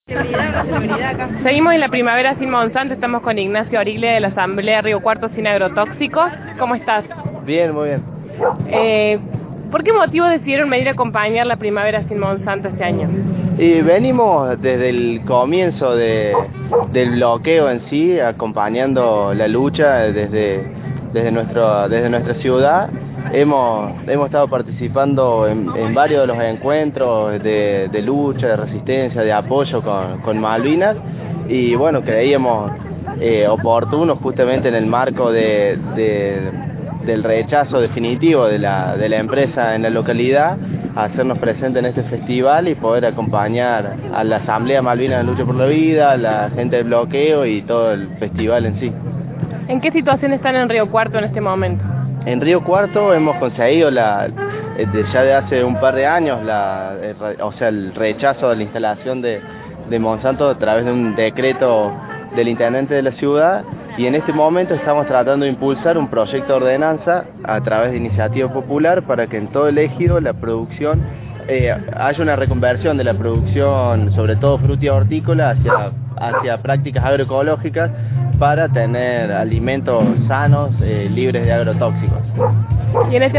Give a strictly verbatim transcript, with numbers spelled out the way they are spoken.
Seguimos en la primavera sin Monsanto, estamos con Ignacio Origle de la Asamblea Río Cuarto sin agrotóxicos. ¿Cómo estás? Bien, muy bien. Eh, ¿Por qué motivo decidieron venir a acompañar la primavera sin Monsanto este año? Y venimos desde el comienzo de, del bloqueo en sí, acompañando la lucha desde, desde, nuestro, desde nuestra ciudad. Hemos, hemos estado participando en, en varios de los encuentros de, de lucha, de resistencia, de apoyo con, con Malvinas, y bueno, creíamos eh, oportuno justamente en el marco de, de, del rechazo definitivo de la, de la empresa en la localidad, hacernos presentes en este festival y poder acompañar a la Asamblea Malvinas de Lucha por la Vida, a la gente del bloqueo y todo el festival en sí. ¿En qué situación están en Río Cuarto en este momento? En Río Cuarto hemos conseguido la, ya de hace un par de años, la, o sea, el rechazo de la instalación de, de Monsanto a través de un decreto del intendente de la ciudad, y en este momento estamos tratando de impulsar un proyecto de ordenanza a través de iniciativa popular para que en todo el ejido la producción, eh, haya una reconversión de la producción, sobre todo fruta hortícola, hacia, hacia prácticas agroecológicas, para tener alimentos sanos, eh, libres de agrotóxicos. Y en este